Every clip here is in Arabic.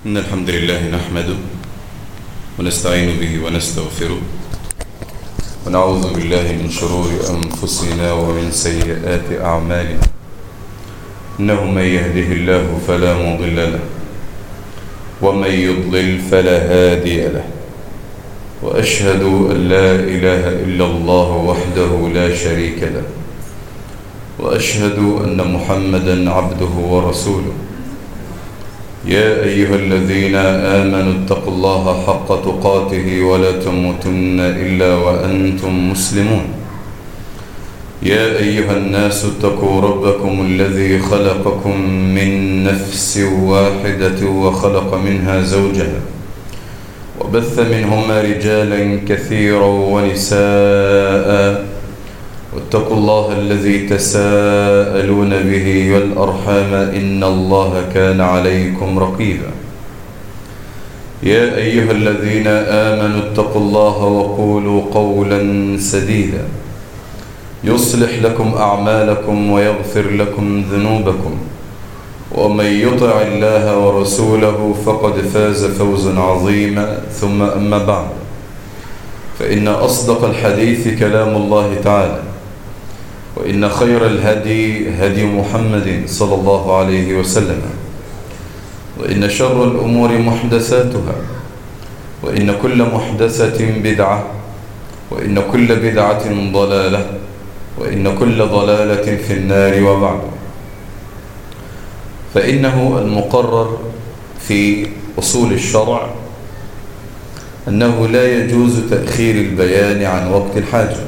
إن الحمد لله نحمده ونستعين به ونستغفره ونعوذ بالله من شرور أنفسنا ومن سيئات أعمالنا. إنه من يهده الله فلا مضل له ومن يضلل فلا هادي له، وأشهد أن لا إله إلا الله وحده لا شريك له، وأشهد أن محمدا عبده ورسوله. يا أيها الذين آمنوا اتقوا الله حق تقاته ولا تموتن إلا وأنتم مسلمون. يا أيها الناس اتقوا ربكم الذي خلقكم من نفس واحدة وخلق منها زوجها وبث منهما رجالا كثيرا ونساء، واتقوا الله الذي تساءلون به والأرحام إن الله كان عليكم رقيبا. يا أيها الذين آمنوا اتقوا الله وقولوا قولا سديدا يصلح لكم أعمالكم ويغفر لكم ذنوبكم، ومن يطع الله ورسوله فقد فاز فوزا عظيما. ثم أما بعد، فإن أصدق الحديث كلام الله تعالى، وإن خير الهدي هدي محمد صلى الله عليه وسلم، وإن شر الأمور محدثاتها، وإن كل محدثة بدعة، وإن كل بدعة ضلالة، وإن كل ضلالة في النار. وبعد، فإنه المقرر في أصول الشرع أنه لا يجوز تأخير البيان عن وقت الحاجة.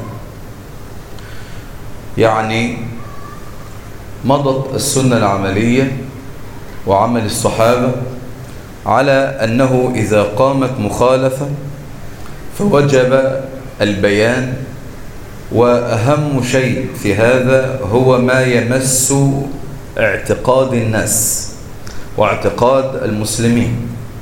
يعني مضت السنة العملية وعمل الصحابة على أنه إذا قامت مخالفة فوجب البيان، وأهم شيء في هذا هو ما يمس اعتقاد الناس واعتقاد المسلمين.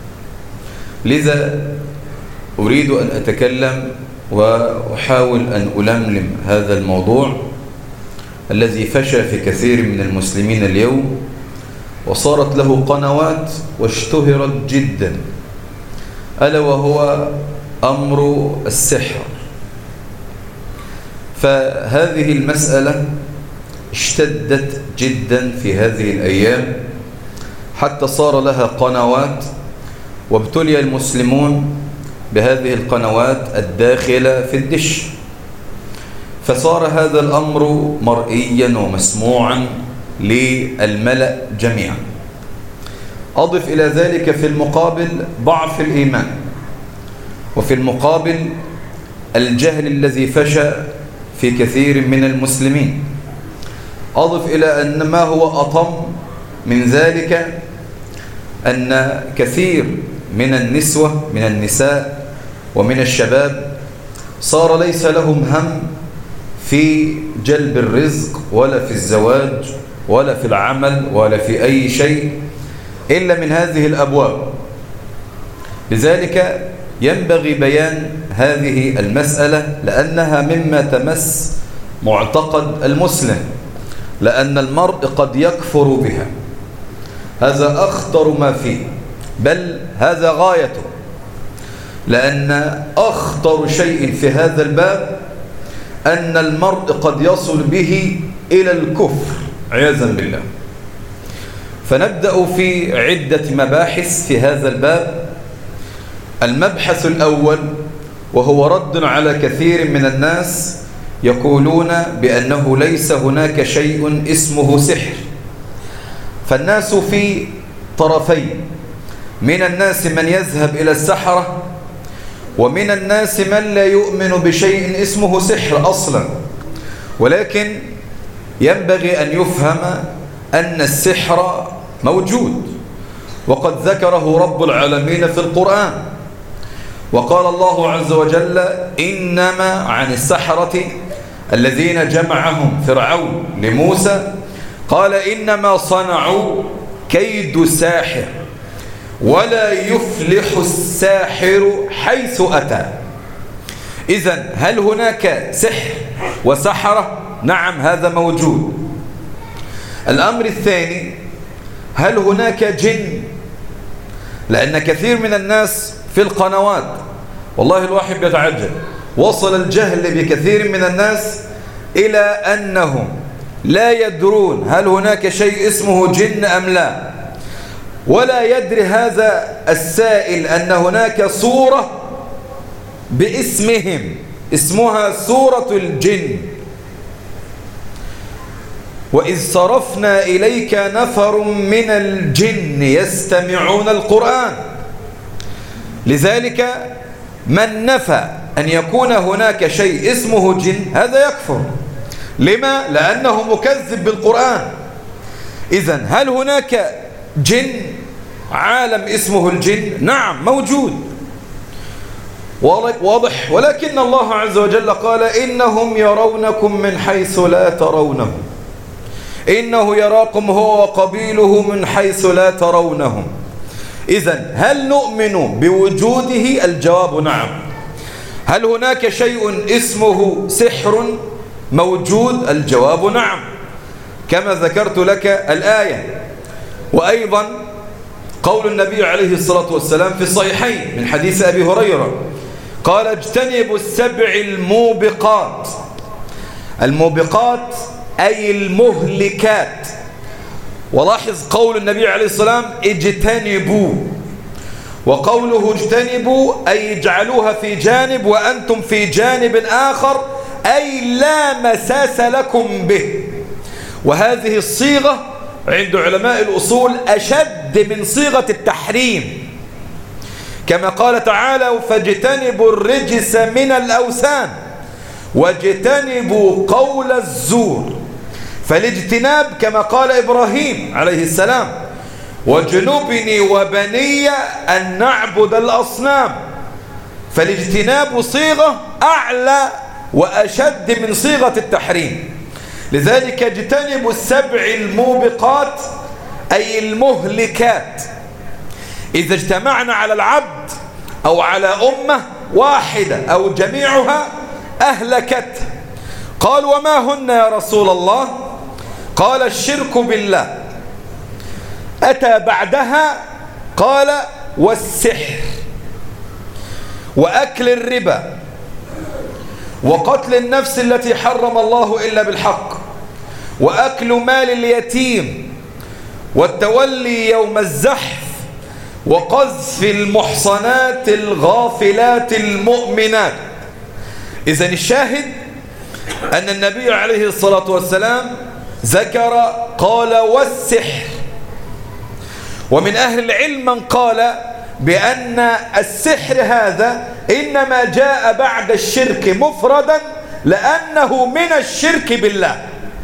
لذا أريد أن أتكلم وأحاول أن ألملم هذا الموضوع الذي فشى في كثير من المسلمين اليوم، وصارت له قنوات واشتهرت جدا، ألا وهو أمر السحر. فهذه المسألة اشتدت جدا في هذه الأيام حتى صار لها قنوات، وابتلي المسلمون بهذه القنوات الداخلة في الدش، فصار هذا الأمر مرئيا ومسموعا للملأ جميعا. أضف إلى ذلك في المقابل ضعف الإيمان، وفي المقابل الجهل الذي فشى في كثير من المسلمين. أضف إلى أن ما هو أطم من ذلك أن كثير من النسوة من النساء ومن الشباب صار ليس لهم هم في جلب الرزق ولا في الزواج ولا في العمل ولا في أي شيء إلا من هذه الأبواب. لذلك ينبغي بيان هذه المسألة، لأنها مما تمس معتقد المسلم، لأن المرء قد يكفر بها. هذا أخطر ما فيه، بل هذا غايته، لأن أخطر شيء في هذا الباب أن المرء قد يصل به إلى الكفر عياذا بالله. فنبدأ في عدة مباحث في هذا الباب. المبحث الأول، وهو رد على كثير من الناس يقولون بأنه ليس هناك شيء اسمه سحر. فالناس في طرفين، من الناس من يذهب إلى السحرة، ومن الناس من لا يؤمن بشيء اسمه سحر أصلا. ولكن ينبغي أن يفهم أن السحر موجود، وقد ذكره رب العالمين في القرآن. وقال الله عز وجل: إنما عن السحرة الذين جمعهم فرعون لموسى قال إنما صنعوا كيد ساحر ولا يفلح الساحر حيث أتى. إذن هل هناك سحر وسحرة؟ نعم، هذا موجود. الأمر الثاني، هل هناك جن؟ لأن كثير من الناس في القنوات، والله الواحد يتعجب، وصل الجهل بكثير من الناس إلى أنهم لا يدرون هل هناك شيء اسمه جن أم لا، ولا يدري هذا السائل أن هناك صورة باسمهم اسمها سورة الجن. وإذ صرفنا إليك نفر من الجن يستمعون القرآن. لذلك من نفى أن يكون هناك شيء اسمه جن هذا يكفر. لما؟ لأنه مكذب بالقرآن. إذن هل هناك جن، عالم اسمه الجن؟ نعم موجود واضح، ولكن الله عز وجل قال إنهم يرونكم من حيث لا ترونهم، إنه يراكم هو وقبيله من حيث لا ترونهم. إذن هل نؤمن بوجوده؟ الجواب نعم. هل هناك شيء اسمه سحر موجود؟ الجواب نعم، كما ذكرت لك الآية. وأيضا قول النبي عليه الصلاة والسلام في الصحيحين من حديث أبي هريرة قال اجتنبوا السبع الموبقات. الموبقات أي المهلكات. ولاحظ قول النبي عليه الصلاة والسلام اجتنبوا، وقوله اجتنبوا أي اجعلوها في جانب وأنتم في جانب آخر، أي لا مساس لكم به. وهذه الصيغة عند علماء الأصول أشد من صيغة التحريم، كما قال تعالى فاجتنبوا الرجس من الأوثان واجتنبوا قول الزور. فالاجتناب كما قال إبراهيم عليه السلام واجنبني وبني أن نعبد الأصنام، فالاجتناب صيغة أعلى وأشد من صيغة التحريم. لذلك اجتنبوا السبع الموبقات أي المهلكات. إذا اجتمعنا على العبد أو على أمة واحدة أو جميعها أهلكته. قال وما هن يا رسول الله؟ قال الشرك بالله. أتى بعدها قال والسحر وأكل الربا وقتل النفس التي حرم الله إلا بالحق وأكل مال اليتيم والتولي يوم الزحف وقذف المحصنات الغافلات المؤمنات. إذن الشاهد أن النبي عليه الصلاة والسلام ذكر قال والسحر. ومن أهل العلم من قال بأن السحر هذا إنما جاء بعد الشرك مفردا لأنه من الشرك بالله،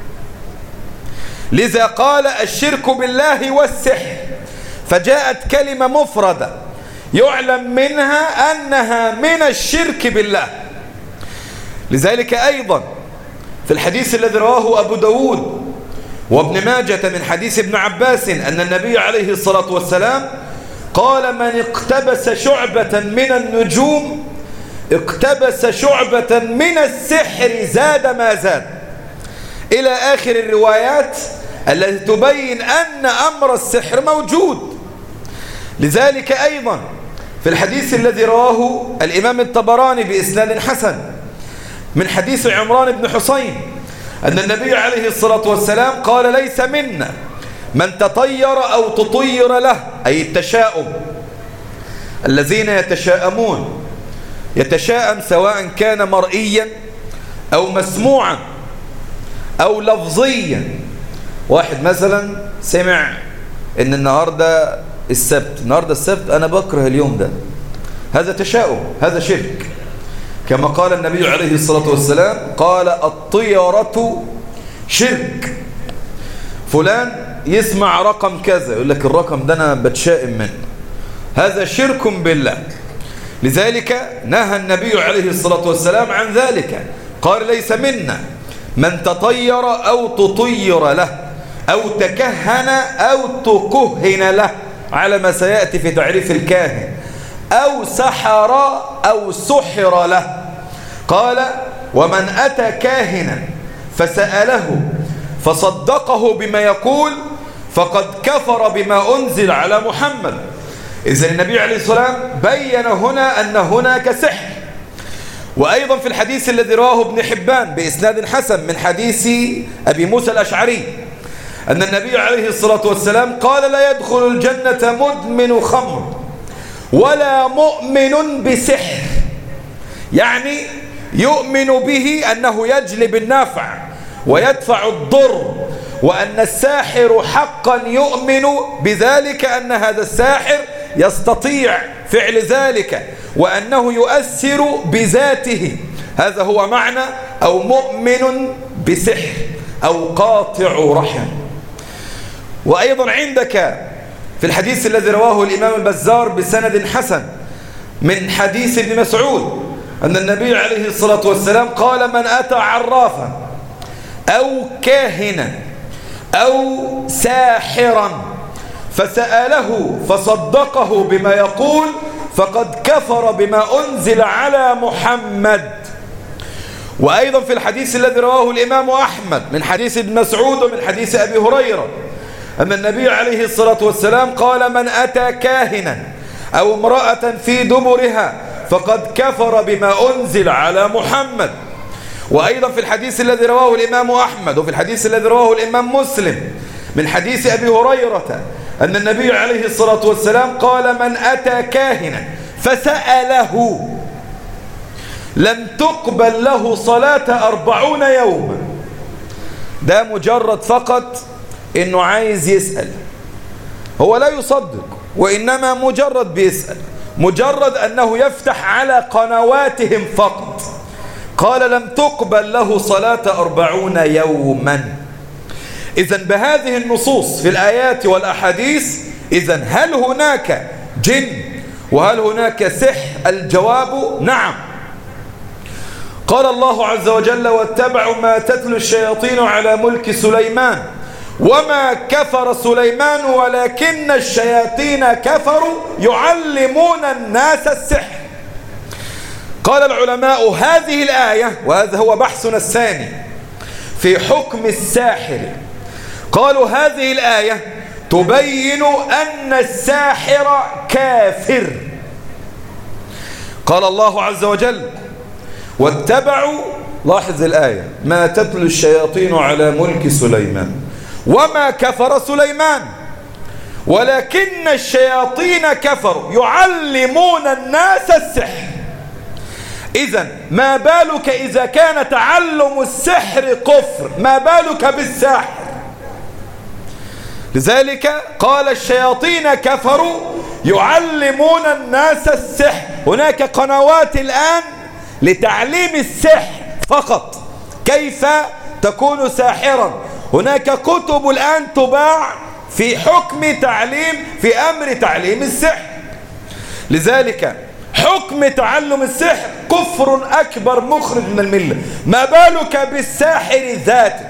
لذا قال الشرك بالله والسحر، فجاءت كلمة مفردة يعلم منها أنها من الشرك بالله. لذلك أيضا في الحديث الذي رواه أبو داود وابن ماجة من حديث ابن عباس أن النبي عليه الصلاة والسلام قال من اقتبس شعبة من النجوم اقتبس شعبة من السحر زاد ما زاد، إلى آخر الروايات التي تبين أن أمر السحر موجود. لذلك أيضا في الحديث الذي رواه الإمام الطبراني بإسناد حسن من حديث عمران بن حسين أن النبي عليه الصلاة والسلام قال ليس منا من تطير أو تطير له، أي التشاؤم، الذين يتشاءمون، يتشاءم سواء كان مرئيا أو مسموعا أو لفظيا. واحد مثلا سمع إن النهاردة السبت أنا بكره اليوم ده، هذا تشاؤم، هذا شرك. كما قال النبي عليه الصلاة والسلام قال الطيرة شرك. فلان يسمع رقم كذا يقول لك الرقم ده أنا بتشائم منه، هذا شرك بالله. لذلك نهى النبي عليه الصلاة والسلام عن ذلك، قال ليس منا من تطير أو تطير له أو تكهن أو تكهن له، على ما سيأتي في تعريف الكاهن، أو سحر أو سحر له. قال ومن أتى كاهنا فسأله فصدقه بما يقول فقد كفر بما أنزل على محمد. إذن النبي عليه الصلاة والسلام بين هنا أن هناك سحر. وأيضا في الحديث الذي رواه ابن حبان بإسناد حسن من حديث أبي موسى الأشعري أن النبي عليه الصلاة والسلام قال: لا يدخل الجنة مدمن خمر ولا مؤمن بسحر، يعني يؤمن به أنه يجلب النافع ويدفع الضر، وأن الساحر حقا يؤمن بذلك، أن هذا الساحر يستطيع فعل ذلك وأنه يؤثر بذاته. هذا هو معنى أو مؤمن بسحر أو قاطع رحم. وأيضا عندك في الحديث الذي رواه الإمام البزار بسند حسن من حديث ابن مسعود أن النبي عليه الصلاة والسلام قال: من أتى عرافا أو كاهنا أو ساحرا فسأله فصدقه بما يقول فقد كفر بما أنزل على محمد. وأيضا في الحديث الذي رواه الإمام أحمد من حديث ابن مسعود ومن حديث أبي هريرة أن النبي عليه الصلاة والسلام قال: من أتى كاهنا أو امرأة في دبرها فقد كفر بما أنزل على محمد. وأيضا في الحديث الذي رواه الإمام أحمد وفي الحديث الذي رواه الإمام مسلم من حديث أبي هريرة أن النبي عليه الصلاة والسلام قال: من أتى كاهنا فسأله لم تقبل له صلاة 40 يوما. ده مجرد فقط إنه عايز يسأل، هو لا يصدق وإنما مجرد بيسأل، مجرد أنه يفتح على قنواتهم فقط. قال: لم تقبل له صلاة 40 يوما. إذن بهذه النصوص في الآيات والأحاديث، إذن هل هناك جن وهل هناك سحر؟ الجواب نعم. قال الله عز وجل: واتبعوا ما تتلو الشياطين على ملك سليمان وما كفر سليمان ولكن الشياطين كفروا يعلمون الناس السحر. قال العلماء: هذه الآية، وهذا هو بحثنا الثاني في حكم الساحر، قالوا هذه الآية تبين أن الساحر كافر. قال الله عز وجل: واتبعوا، لاحظ الآية، ما تتلو الشياطين على ملك سليمان وما كفر سليمان ولكن الشياطين كفروا يعلمون الناس السحر. إذن ما بالك إذا كان تعلم السحر كفر، ما بالك بالساحر؟ لذلك قال: الشياطين كفروا يعلمون الناس السحر. هناك قنوات الآن لتعليم السحر فقط، كيف تكون ساحرا. هناك كتب الآن تباع في حكم تعليم، في أمر تعليم السحر. لذلك حكم تعلم السحر كفر أكبر مخرج من الملة، ما بالك بالساحر ذاته.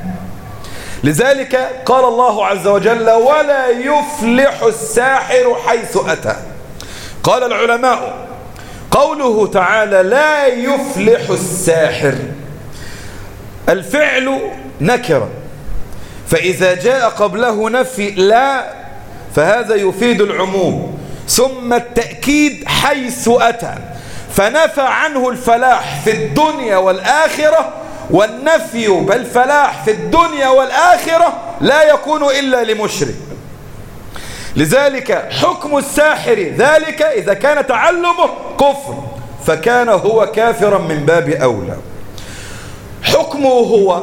لذلك قال الله عز وجل: ولا يفلح الساحر حيث أتى. قال العلماء: قوله تعالى لا يفلح الساحر، الفعل نكرة، فإذا جاء قبله نفي لا فهذا يفيد العموم، ثم التأكيد حيث أتى، فنفى عنه الفلاح في الدنيا والآخرة، والنفي بالفلاح في الدنيا والآخرة لا يكون إلا لمشرك. لذلك حكم الساحر ذلك إذا كان تعلمه كفر فكان هو كافرا من باب أولى. حكمه هو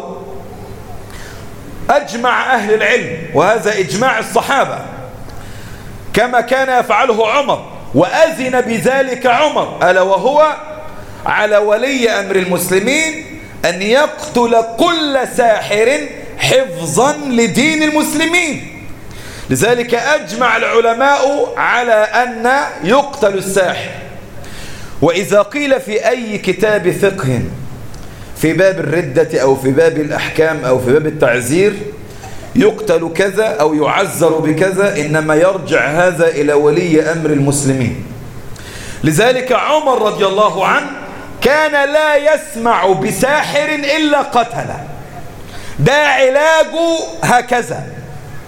أجمع أهل العلم، وهذا إجماع الصحابة، كما كان يفعله عمر وأذن بذلك عمر، ألا وهو على ولي أمر المسلمين أن يقتل كل ساحر حفظا لدين المسلمين. لذلك أجمع العلماء على أن يقتل الساحر. وإذا قيل في أي كتاب فقه في باب الردة أو في باب الأحكام أو في باب التعزير يقتل كذا أو يعزر بكذا، إنما يرجع هذا إلى ولي أمر المسلمين. لذلك عمر رضي الله عنه كان لا يسمع بساحر إلا قتله، ده علاجه هكذا.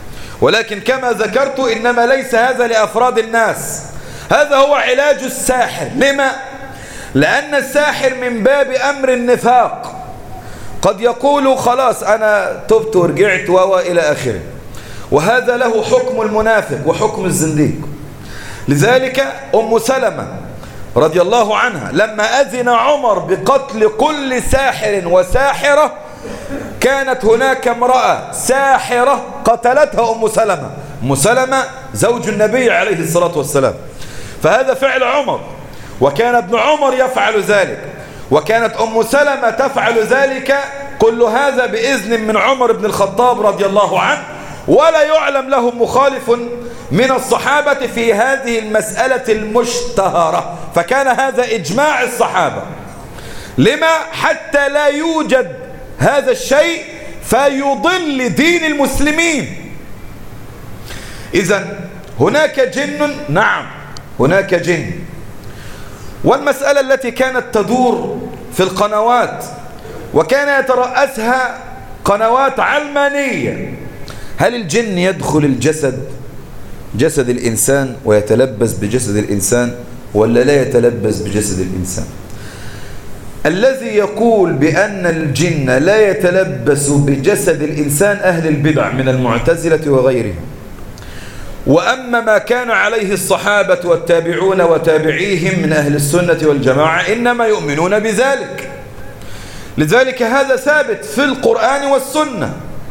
ولكن كما ذكرت إنما ليس هذا لأفراد الناس، هذا هو علاج الساحر. لما؟ لأن الساحر من باب أمر النفاق قد يقول خلاص أنا تبت ورجعت إلى آخره، وهذا له حكم المنافق وحكم الزنديق. لذلك أم سلمة رضي الله عنها لما أذن عمر بقتل كل ساحر وساحرة، كانت هناك امرأة ساحرة قتلتها أم سلمة. أم سلمة زوج النبي عليه الصلاة والسلام، فهذا فعل عمر، وكان ابن عمر يفعل ذلك، وكانت أم سلمة تفعل ذلك، كل هذا بإذن من عمر بن الخطاب رضي الله عنه، ولا يعلم له مخالف من الصحابة في هذه المسألة المشتهرة، فكان هذا إجماع الصحابة. لما؟ حتى لا يوجد هذا الشيء فيضل دين المسلمين. إذن هناك جن، نعم هناك جن. والمسألة التي كانت تدور في القنوات وكان يترأسها قنوات علمانية، هل الجن يدخل جسد الإنسان ويتلبس بجسد الإنسان ولا لا يتلبس بجسد الإنسان؟ الذي يقول بأن الجن لا يتلبس بجسد الإنسان أهل البدع من المعتزلة وغيرهم. وأما ما كان عليه الصحابة والتابعون وتابعيهم من أهل السنة والجماعة إنما يؤمنون بذلك. لذلك هذا ثابت في القرآن والسنة.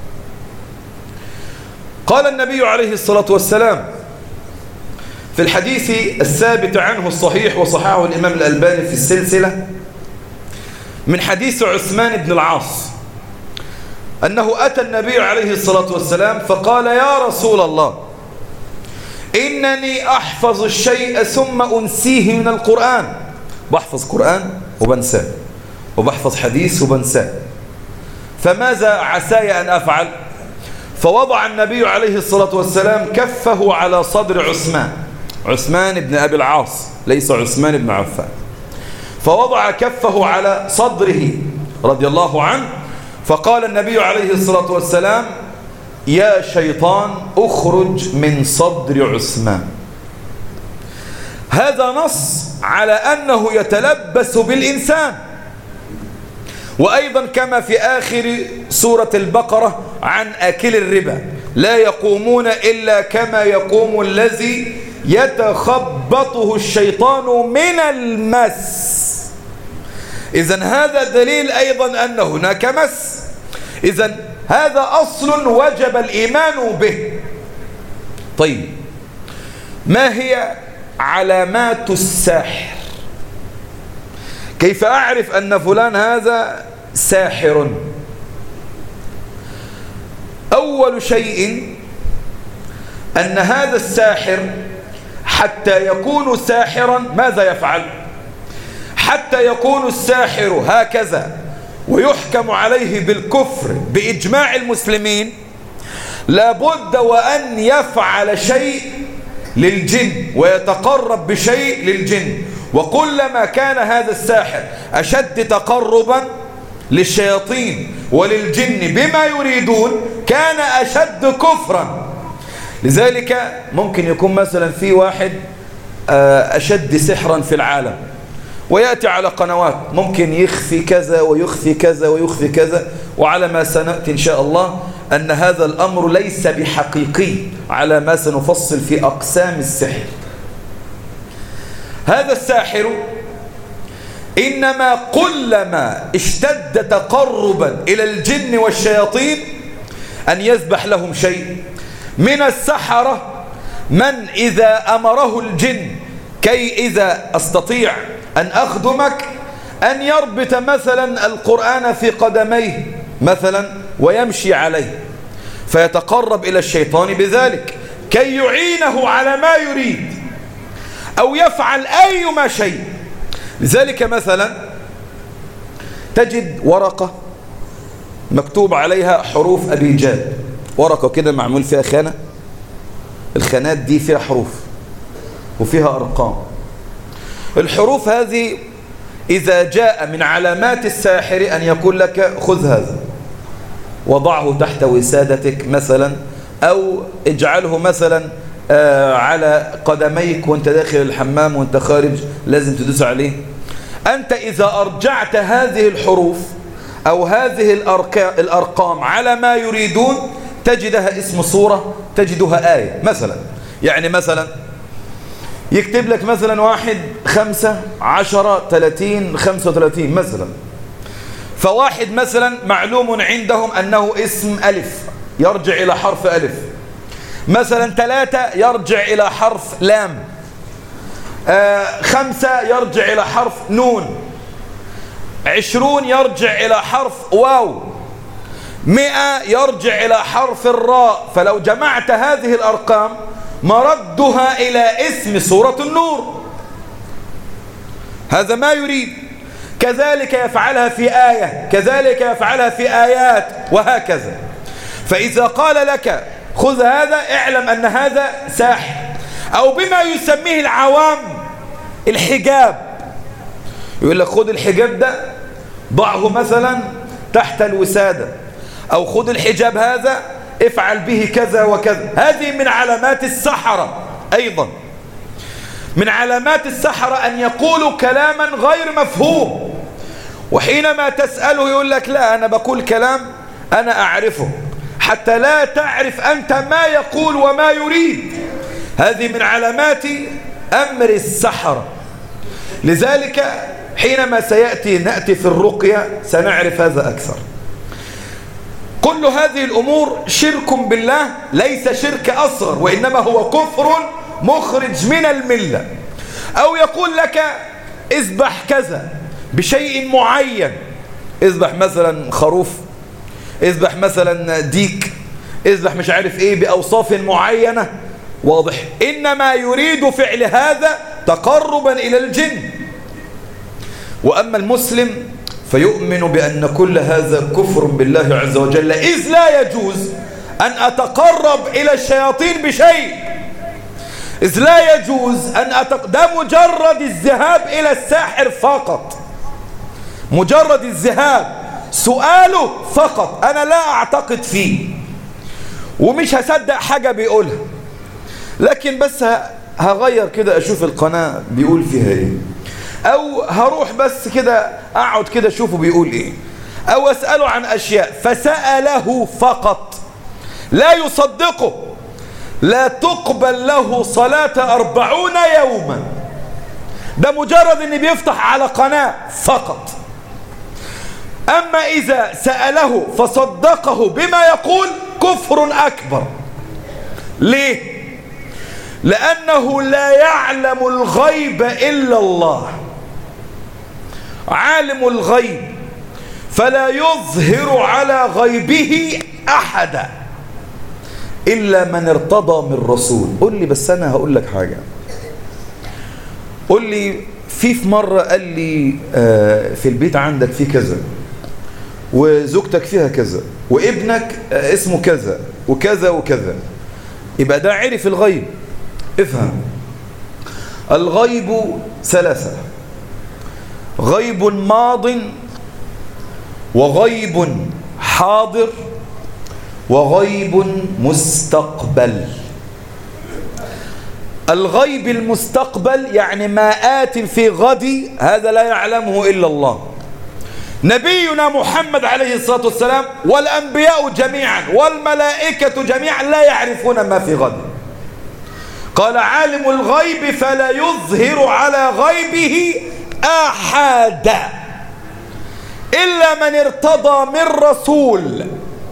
قال النبي عليه الصلاة والسلام في الحديث الثابت عنه الصحيح وصححه الإمام الألباني في السلسلة من حديث عثمان بن العاص أنه أتى النبي عليه الصلاة والسلام فقال: يا رسول الله، إنني أحفظ الشيء ثم أنسيه من القرآن. بحفظ قرآن وبنساه، وبحفظ حديث وبنساه، فماذا عساي أن أفعل؟ فوضع النبي عليه الصلاة والسلام كفه على صدر عثمان بن أبي العاص، ليس عثمان بن عفان. فوضع كفه على صدره رضي الله عنه، فقال النبي عليه الصلاة والسلام: يا شيطان اخرج من صدر عثمان. هذا نص على أنه يتلبس بالإنسان. وأيضا كما في آخر سورة البقرة عن آكل الربا: لا يقومون إلا كما يقوم الذي يتخبطه الشيطان من المس. إذن هذا دليل أيضا أن هناك مس. إذن هذا أصل وجب الإيمان به. طيب، ما هي علامات الساحر؟ كيف أعرف أن فلان هذا ساحر؟ أول شيء أن هذا الساحر حتى يكون ساحرا ماذا يفعل؟ حتى يكون الساحر هكذا ويحكم عليه بالكفر بإجماع المسلمين، لابد وأن يفعل شيء للجن ويتقرب بشيء للجن. وكلما كان هذا الساحر أشد تقربا للشياطين وللجن بما يريدون كان أشد كفرا. لذلك ممكن يكون مثلا في واحد أشد سحرا في العالم ويأتي على قنوات ممكن يخفي كذا ويخفي كذا ويخفي كذا، وعلى ما سنأتي إن شاء الله أن هذا الأمر ليس بحقيقي على ما سنفصل في أقسام السحر. هذا الساحر إنما كلما اشتد تقربا إلى الجن والشياطين أن يذبح لهم شيء. من السحرة من إذا أمره الجن كي إذا أستطيع أن أخدمك أن يربط مثلا القرآن في قدميه مثلا ويمشي عليه، فيتقرب إلى الشيطان بذلك كي يعينه على ما يريد أو يفعل أيما شيء. لذلك مثلا تجد ورقة مكتوب عليها حروف أبيجاد، ورقة كده معمول فيها خانة، الخانات دي فيها حروف وفيها أرقام. الحروف هذه إذا جاء من علامات الساحر أن يقول لك: خذ هذا وضعه تحت وسادتك مثلا أو اجعله مثلا على قدميك وانت داخل الحمام وانت خارج لازم تدوس عليه. أنت إذا أرجعت هذه الحروف أو هذه الأرقام على ما يريدون تجدها اسم صورة، تجدها آية. مثلا يعني مثلا يكتب لك مثلا 1 5 10 30 35 مثلا، فواحد مثلا معلوم عندهم أنه اسم ألف يرجع إلى حرف ألف، مثلا 3 يرجع إلى حرف لام، 5 يرجع إلى حرف نون، 20 يرجع إلى حرف واو، 100 يرجع إلى حرف الراء. فلو جمعت هذه الأرقام مردها إلى اسم سورة النور. هذا ما يريد. كذلك يفعلها في آية، كذلك يفعلها في آيات، وهكذا. فإذا قال لك خذ هذا اعلم أن هذا ساحر، أو بما يسميه العوام الحجاب. يقول لك خذ الحجاب ده ضعه مثلا تحت الوسادة، أو خذ الحجاب هذا افعل به كذا وكذا. هذه من علامات السحرة. أيضا من علامات السحرة أن يقولوا كلاما غير مفهوم، وحينما تسأله يقول لك لا أنا بقول كلام أنا أعرفه، حتى لا تعرف أنت ما يقول وما يريد. هذه من علامات أمر السحرة. لذلك حينما نأتي في الرقية سنعرف هذا أكثر. كل هذه الأمور شرك بالله، ليس شرك أصغر، وإنما هو كفر مخرج من الملة. أو يقول لك اذبح كذا بشيء معين، اذبح مثلا خروف، اذبح مثلا ديك، اذبح مش عارف ايه بأوصاف معينة. واضح. إنما يريد فعل هذا تقربا إلى الجن. وأما المسلم فيؤمن بأن كل هذا كفر بالله عز وجل، إذ لا يجوز أن أتقرب إلى الشياطين بشيء، إذ لا يجوز أن ده مجرد الذهاب إلى الساحر فقط، مجرد الذهاب، سؤاله فقط. أنا لا أعتقد فيه ومش هصدق حاجة بيقولها، لكن بس هغير كده أشوف القناة بيقول فيها إيه، أو هروح بس كده أقعد كده أشوفه بيقول إيه، أو أسأله عن أشياء. فسأله فقط، لا يصدقه، لا تقبل له صلاة 40 يوما. ده مجرد إن بيفتح على قناة فقط. أما إذا سأله فصدقه بما يقول كفر أكبر. ليه؟ لأنه لا يعلم الغيب إلا الله، عالم الغيب، فلا يظهر على غيبه أحدا إلا من ارتضى من رسول. قل لي بس أنا هقول لك حاجة. قل لي في مرة قال لي في البيت عندك في كذا، وزوجتك فيها كذا، وابنك اسمه كذا وكذا وكذا، يبقى ده عرف الغيب. افهم، الغيب 3: غيب ماض، وغيب حاضر، وغيب مستقبل. الغيب المستقبل يعني ما آت في غد، هذا لا يعلمه إلا الله. نبينا محمد عليه الصلاة والسلام والأنبياء جميعا والملائكة جميعا لا يعرفون ما في غد. قال عالم الغيب فلا يظهر على غيبه أحدا إلا من ارتضى من رسول.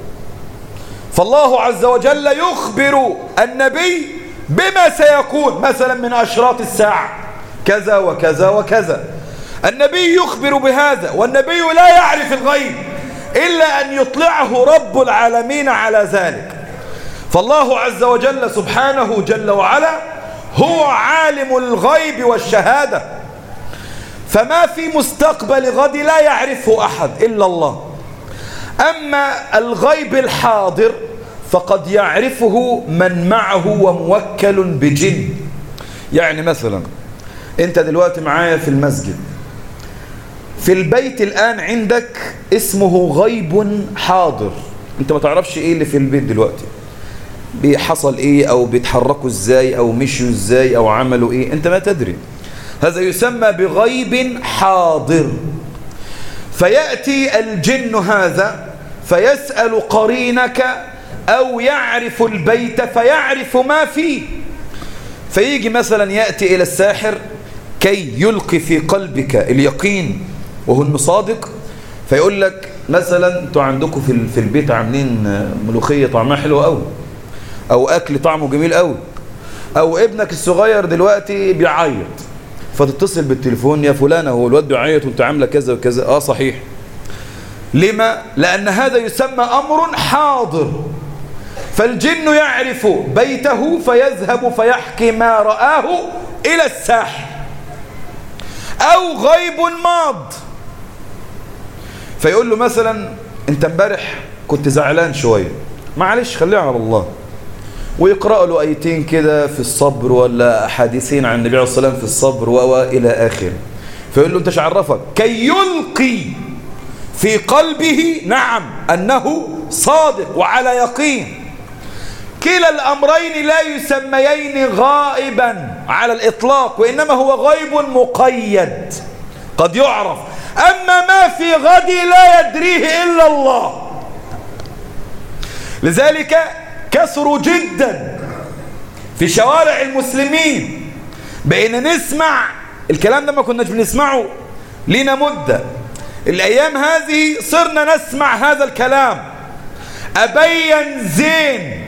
فالله عز وجل يخبر النبي بما سيكون مثلا من أشراط الساعة كذا وكذا وكذا. النبي يخبر بهذا، والنبي لا يعرف الغيب إلا أن يطلعه رب العالمين على ذلك. فالله عز وجل سبحانه جل وعلا هو عالم الغيب والشهادة، فما في مستقبل غد لا يعرفه أحد إلا الله. أما الغيب الحاضر فقد يعرفه من معه وموكل بجن. يعني مثلا أنت دلوقتي معايا في المسجد، في البيت الآن عندك اسمه غيب حاضر، أنت ما تعرفش إيه اللي في البيت دلوقتي. بيحصل ايه او بيتحركوا ازاي او مشوا ازاي او عملوا ايه، انت ما تدري. هذا يسمى بغيب حاضر. فيأتي الجن هذا فيسأل قرينك أو يعرف البيت فيعرف ما فيه. فيجي مثلا يأتي إلى الساحر كي يلقي في قلبك اليقين وهو إنه صادق، فيقول لك مثلا انتوا عندكم في البيت عاملين ملوخية طعمها حلو قوي، أو أكل طعمه جميل قوي، أو ابنك الصغير دلوقتي بيعيط، فتتصل بالتليفون يا فلانة هو الواد بيعيط وانت عاملة كذا وكذا. صحيح. لما؟ لأن هذا يسمى أمر حاضر. فالجن يعرف بيته فيذهب فيحكي ما رآه إلى الساحر. أو غيب ماض، فيقول له مثلا انت امبارح كنت زعلان شوية، معلش خليها على الله، ويقرأ له آيتين كده في الصبر ولا حديثين عن النبي عليه الصلاة والسلام في الصبر وإلى آخر. فيقول له انت عرفك كي يلقي في قلبه نعم أنه صادق وعلى يقين. كلا الأمرين لا يسميين غائبا على الإطلاق، وإنما هو غيب مقيد قد يعرف، أما ما في غد لا يدريه إلا الله. لذلك كثروا جدا في شوارع المسلمين بأن نسمع الكلام ده، ما كناش بنسمعه لنا مدة. الأيام هذه صرنا نسمع هذا الكلام. أبين زين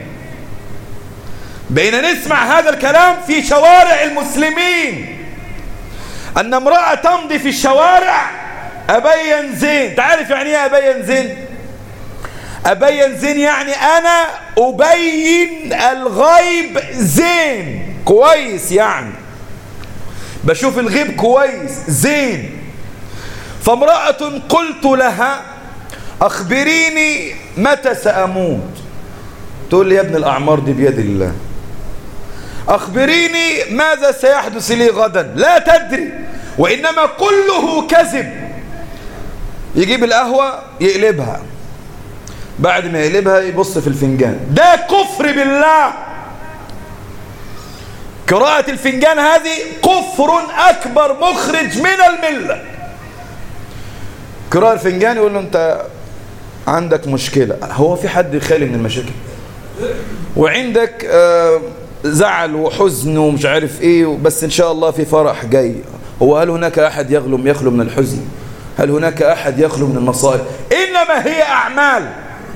بأن نسمع هذا الكلام في شوارع المسلمين، أن امرأة تمضي في الشوارع أبين زين. تعرف يعني ايه أبين زين؟ أبين زين يعني أنا أبين الغيب زين كويس، يعني بشوف الغيب كويس زين. فامرأة قلت لها أخبريني متى سأموت، تقول لي يا ابن الأعمار دي بيد الله. أخبريني ماذا سيحدث لي غدا، لا تدري، وإنما كله كذب. يجيب القهوة يقلبها، بعد ما يقلبها يبص في الفنجان، ده كفر بالله. قراءة الفنجان هذه كفر أكبر مخرج من الملة. قراءة الفنجان يقول له أنت عندك مشكلة، هو في حد خالي من المشاكل؟ وعندك زعل وحزن ومش عارف ايه، بس ان شاء الله في فرح جاي. هو هل هناك احد يخلو من الحزن؟ هل هناك احد يخلو من المصائب؟ انما هي اعمال.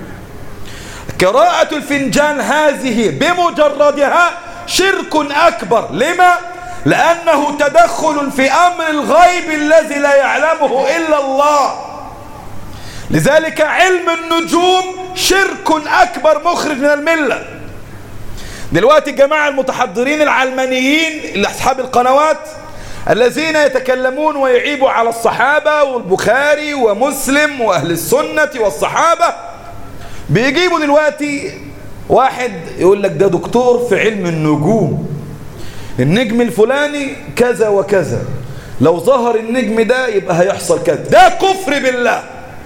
قراءة الفنجان هذه بمجردها شرك اكبر. لما؟ لانه تدخل في امر الغيب الذي لا يعلمه الا الله. لذلك علم النجوم شرك اكبر مخرج من المله. دلوقتي الجماعة المتحضرين العلمانيين أصحاب القنوات الذين يتكلمون ويعيبوا على الصحابة والبخاري ومسلم وأهل السنة والصحابة، بيجيبوا دلوقتي واحد يقول لك ده دكتور في علم النجوم، النجم الفلاني كذا وكذا، لو ظهر النجم ده يبقى هيحصل كذا. ده كفر بالله،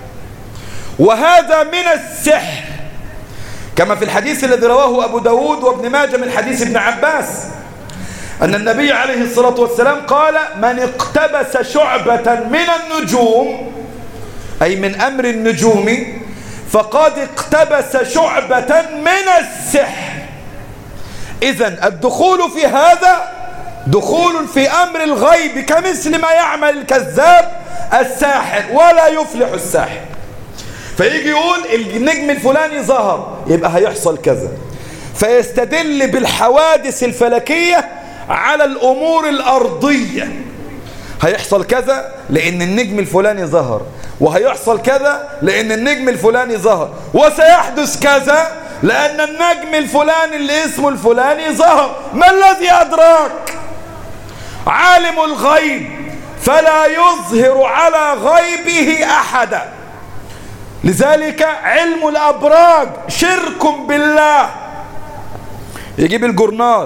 وهذا من السحر، كما في الحديث الذي رواه أبو داود وابن ماجه من حديث ابن عباس أن النبي عليه الصلاة والسلام قال من اقتبس شعبة من النجوم، أي من أمر النجوم، فقد اقتبس شعبة من السحر. إذن الدخول في هذا دخول في أمر الغيب، كمثل ما يعمل الكذاب الساحر ولا يفلح الساحر. فيجي يقول النجم الفلاني ظهر يبقى هيحصل كذا، فيستدل بالحوادث الفلكية على الأمور الأرضية. هيحصل كذا لأن النجم الفلاني ظهر، وهيحصل كذا لأن النجم الفلاني ظهر، وسيحدث كذا لأن النجم الفلاني اللي اسمه الفلاني ظهر. ما الذي أدراك؟ عالم الغيب فلا يظهر على غيبه أحدا. لذلك علم الأبراج شرك بالله. يجيب الجورنال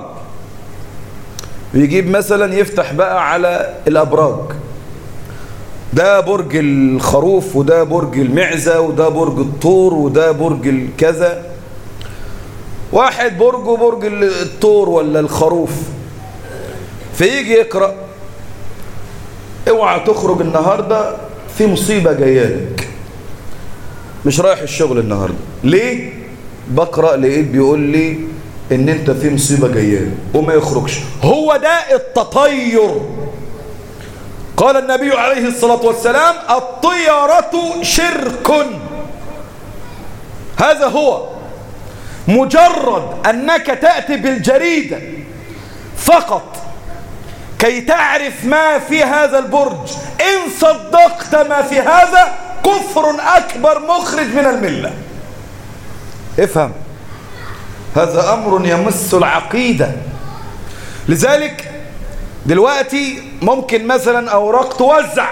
ويجيب مثلا يفتح بقى على الأبراج، ده برج الخروف وده برج المعزة وده برج الطور وده برج الكذا، واحد برجه برج الثور ولا الخروف، فيجي يقرأ اوعى تخرج النهاردة في مصيبة جايالك، مش رايح الشغل النهاردة. ليه؟ بقرأ لقيت بيقول لي ان انت في مصيبة جايالك وما يخرجش. هو ده التطير. قال النبي عليه الصلاة والسلام الطيرة شرك. هذا هو، مجرد أنك تأتي بالجريدة فقط كي تعرف ما في هذا البرج، إن صدقت ما في هذا كفر أكبر مخرج من الملة. افهم، هذا أمر يمس العقيدة. لذلك دلوقتي ممكن مثلا أوراق توزع،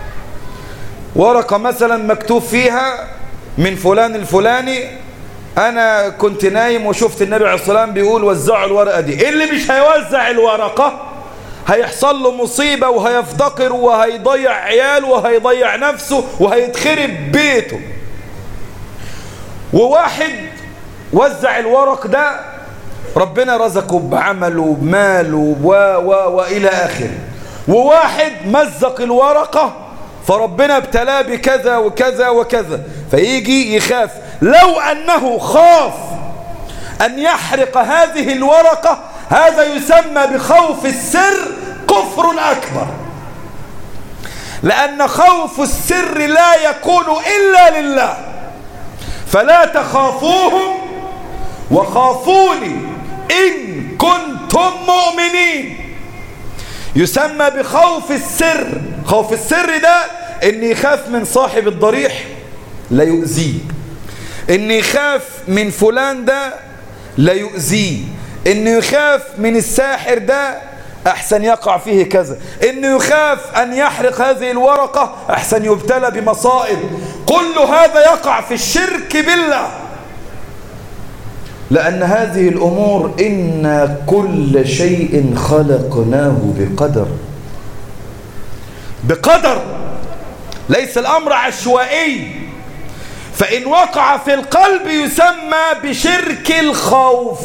ورقة مثلا مكتوب فيها من فلان الفلاني، أنا كنت نايم وشفت النبي عليه الصلاة والسلام بيقول وزعوا الورقة دي. اللي مش هيوزع الورقة هيحصل له مصيبة وهيفتقر وهيضيع عياله وهيضيع نفسه وهيتخرب بيته. وواحد وزع الورق ده ربنا رزقه بعمله وبماله وإلى آخره، وواحد مزق الورقة فربنا ابتلاه بكذا وكذا وكذا، فيجي يخاف. لو أنه خاف أن يحرق هذه الورقة، هذا يسمى بخوف السر، كفر أكبر، لأن خوف السر لا يكون إلا لله. فلا تخافوهم وخافوني إن كنتم مؤمنين. يسمى بخوف السر. خوف السر ده إن يخاف من صاحب الضريح لا يؤذيه، إن يخاف من فلان ده لا يؤذيه، إنه يخاف من الساحر ده أحسن يقع فيه كذا، إنه يخاف أن يحرق هذه الورقة أحسن يبتلى بمصائب. كل هذا يقع في الشرك بالله، لأن هذه الأمور إن كل شيء خلقناه بقدر. بقدر، ليس الأمر عشوائي. فإن وقع في القلب يسمى بشرك الخوف.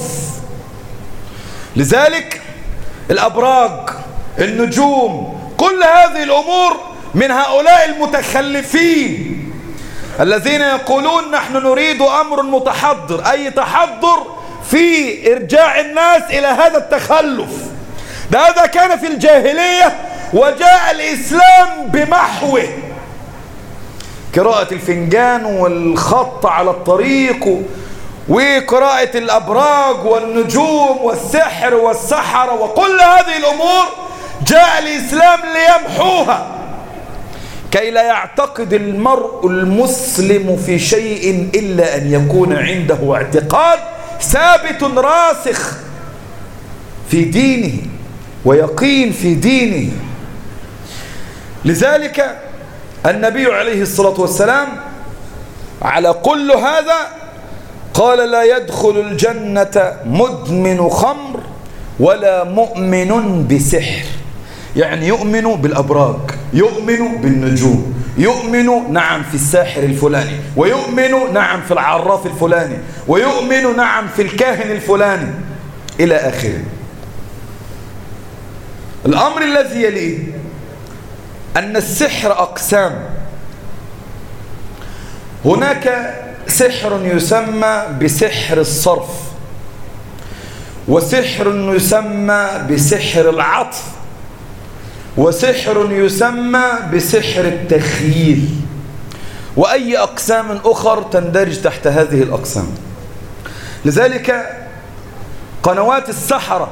لذلك الأبراج، النجوم، كل هذه الأمور من هؤلاء المتخلفين الذين يقولون نحن نريد أمر متحضر، أي تحضر في إرجاع الناس إلى هذا التخلف. هذا كان في الجاهلية وجاء الإسلام بمحوه. قراءة الفنجان والخط على الطريق وقراءة الأبراج والنجوم والسحر والسحرة وكل هذه الأمور جاء الإسلام ليمحوها، كي لا يعتقد المرء المسلم في شيء إلا أن يكون عنده اعتقاد ثابت راسخ في دينه ويقين في دينه. لذلك النبي عليه الصلاة والسلام على كل هذا قال لا يدخل الجنة مدمن خمر ولا مؤمن بسحر. يعني يؤمن بالأبراج، يؤمن بالنجوم، يؤمن نعم في الساحر الفلاني، ويؤمن نعم في العراف الفلاني، ويؤمن نعم في الكاهن الفلاني إلى آخره. الأمر الذي يليه أن السحر أقسام. هناك سحر يسمى بسحر الصرف، وسحر يسمى بسحر العطف، وسحر يسمى بسحر التخييل، وأي أقسام أخر تندرج تحت هذه الأقسام. لذلك قنوات السحرة،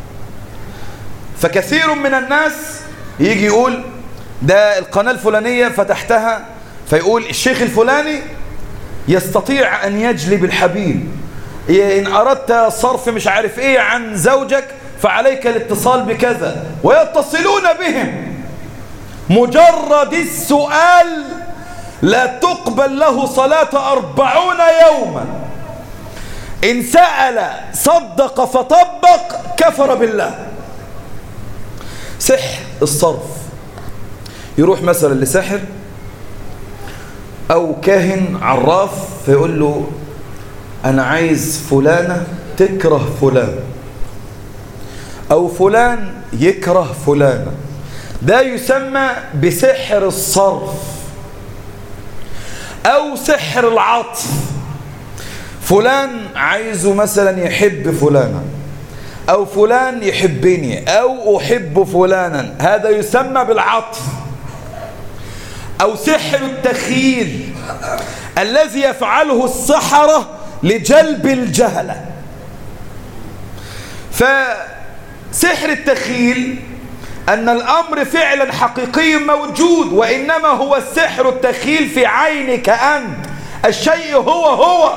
فكثير من الناس يجي يقول ده القناة الفلانية فتحتها، فيقول الشيخ الفلاني يستطيع أن يجلب الحبيب، إن أردت صرف مش عارف إيه عن زوجك فعليك الاتصال بكذا، ويتصلون بهم. مجرد السؤال لا تقبل له صلاة 40 يوما. إن سأل صدق فطبق كفر بالله. سحر الصرف، يروح مثلا لساحر أو كاهن عراف فيقول له أنا عايز فلانة تكره فلان أو فلان يكره فلان، ده يسمى بسحر الصرف أو سحر العطف. فلان عايزه مثلا يحب فلانا، أو فلان يحبني، أو أحب فلانا، هذا يسمى بالعطف. أو سحر التخيل الذي يفعله السحرة لجلب الجهلة. فسحر التخيل أن الأمر فعلا حقيقي موجود، وإنما هو السحر التخيل في عينك أنت. الشيء هو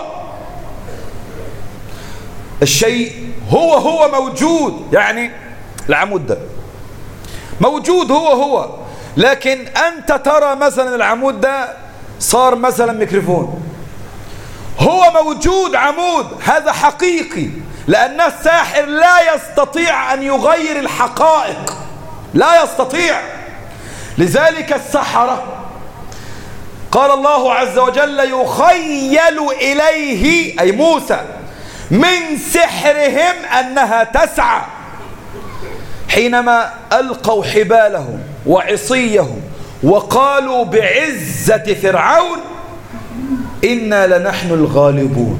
الشيء هو موجود، يعني العمود ده موجود هو، لكن أنت ترى مثلا العمود ده صار مثلا ميكروفون. هو موجود عمود، هذا حقيقي، لأن الساحر لا يستطيع أن يغير الحقائق، لا يستطيع. لذلك السحرة قال الله عز وجل يخيل إليه أي موسى من سحرهم أنها تسعى، حينما ألقوا حبالهم وعصيهم وقالوا بعزة فرعون إنا لنحن الغالبون.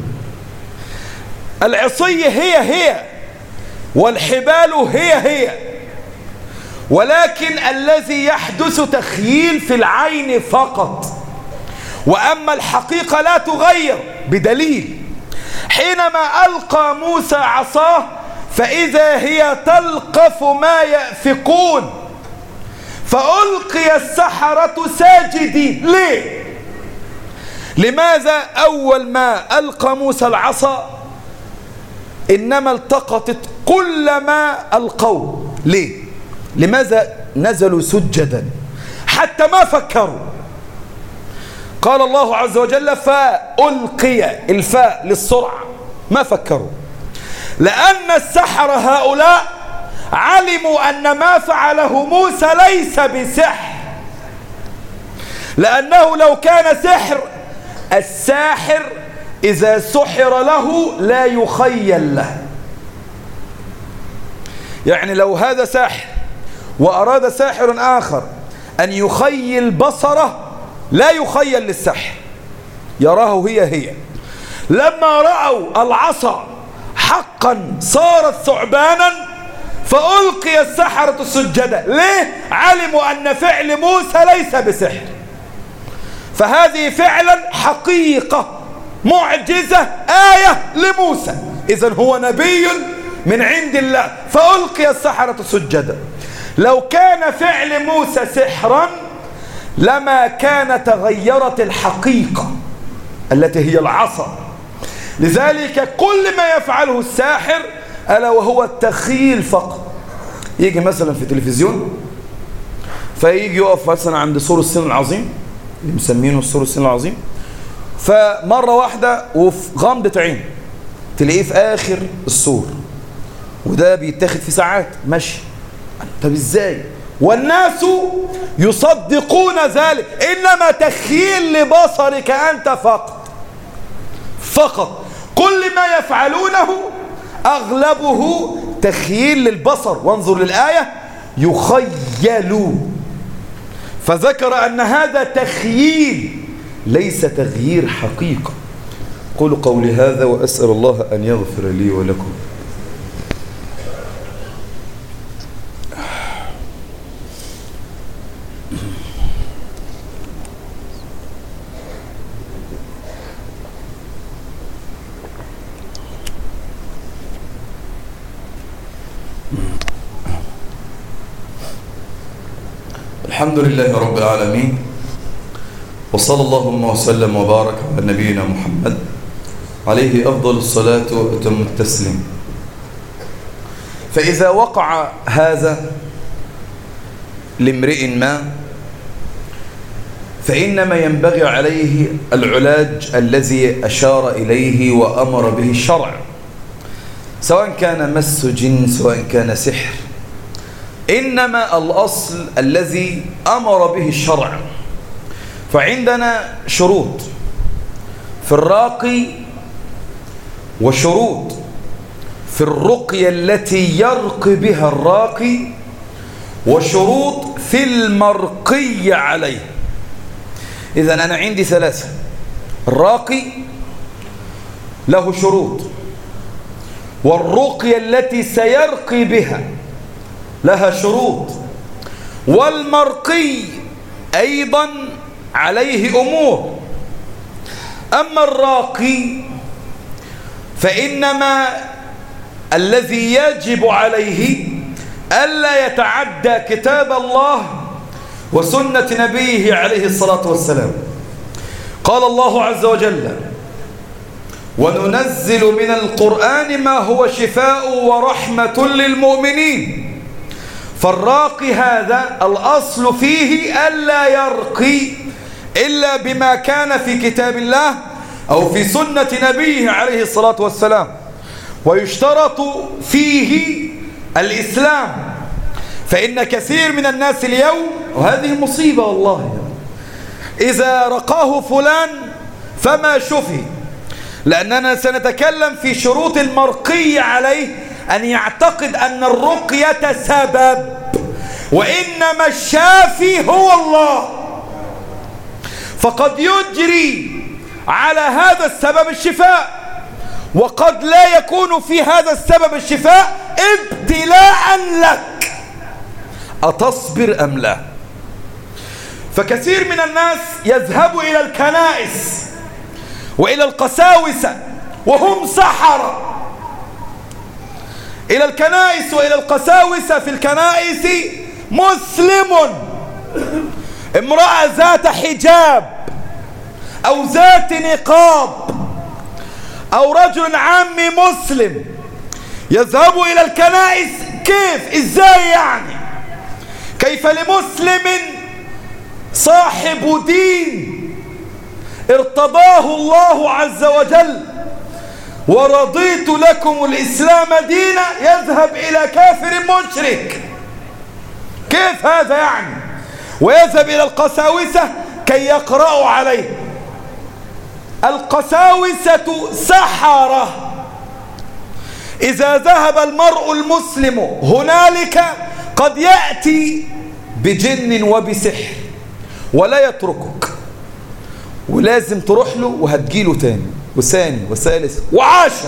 العصي هي والحبال هي، ولكن الذي يحدث تخييل في العين فقط، وأما الحقيقة لا تغير. بدليل حينما ألقى موسى عصاه فإذا هي تلقف ما يأفكون، فألقي السحرة ساجدين. ليه؟ لماذا أول ما ألقى موسى العصا إنما التقطت كل ما ألقوا؟ ليه؟ لماذا نزلوا سجدا حتى ما فكروا؟ قال الله عز وجل فألقي، الفاء للسرعة، ما فكروا، لأن السحرة هؤلاء علموا أن ما فعله موسى ليس بسحر، لأنه لو كان سحر الساحر إذا سحر له لا يخيل له. يعني لو هذا ساحر وأراد ساحر آخر أن يخيل بصره لا يخيل للسحر، يراه هي. لما رأوا العصا حقا صارت ثعبانا فألقي السحرة سجدا. ليه؟ علموا أن فعل موسى ليس بسحر، فهذه فعلا حقيقة معجزة آية لموسى، إذن هو نبي من عند الله، فألقي السحرة سجدا. لو كان فعل موسى سحرا لما كان تغيرت الحقيقة التي هي العصا. لذلك كل ما يفعله الساحر ألا وهو التخيل فقط. يجي مثلا في تلفزيون فيجي يقف مثلا عند سور الصين العظيم اللي مسمينه سور الصين العظيم، فمرة واحدة وفي غمضة عين تلاقيه في آخر السور، وده بيتاخد في ساعات مشي. طب ازاي؟ والناس يصدقون ذلك، إنما تخيل لبصرك أنت فقط. كل ما يفعلونه أغلبه تخيل للبصر. وانظر للآية يخيل، فذكر أن هذا تخييل ليس تغيير حقيقة. قولوا قولي هذا وأسأل الله أن يغفر لي ولكم. الحمد لله رب العالمين، وصلى اللهم وسلم وبارك على نبينا محمد عليه أفضل الصلاة وأتم التسليم. فإذا وقع هذا لامرئ ما فإنما ينبغي عليه العلاج الذي أشار إليه وأمر به الشرع، سواء كان مس جن سواء كان سحر، إنما الأصل الذي أمر به الشرع. فعندنا شروط في الراقي وشروط في الرقية التي يرقي بها الراقي، وشروط في المرقي عليه. إذا أنا عندي ثلاثة: الراقي له شروط، والرقية التي سيرقي بها لها شروط، والمرقي أيضا عليه أمور. أما الراقي فإنما الذي يجب عليه ألا يتعدى كتاب الله وسنة نبيه عليه الصلاة والسلام. قال الله عز وجل: وننزل من القرآن ما هو شفاء ورحمة للمؤمنين. فالراقي هذا الأصل فيه ألا يرقي إلا بما كان في كتاب الله أو في سنة نبيه عليه الصلاة والسلام، ويشترط فيه الإسلام. فإن كثير من الناس اليوم، وهذه مصيبة والله، إذا رقاه فلان فما شفي، لأننا سنتكلم في شروط المرقي عليه أن يعتقد أن الرقية سبب، وإنما الشافي هو الله. فقد يجري على هذا السبب الشفاء، وقد لا يكون في هذا السبب الشفاء ابتلاء لك، أتصبر أم لا؟ فكثير من الناس يذهب إلى الكنائس وإلى القساوسة وهم سحرة، إلى الكنائس وإلى القساوسة. في الكنائس مسلم، امرأة ذات حجاب أو ذات نقاب، أو رجل عامي مسلم يذهب إلى الكنائس. كيف؟ إزاي يعني؟ كيف لمسلم صاحب دين ارتضاه الله عز وجل ورضيت لكم الإسلام دينا يذهب إلى كافر مشرك؟ كيف هذا يعني؟ ويذهب إلى القساوسة كي يقرأوا عليه. القساوسة سحرة. إذا ذهب المرء المسلم هنالك قد يأتي بجن وبسحر ولا يتركك، ولازم تروح له وهتجيله تاني وثاني وثالث وعاشر.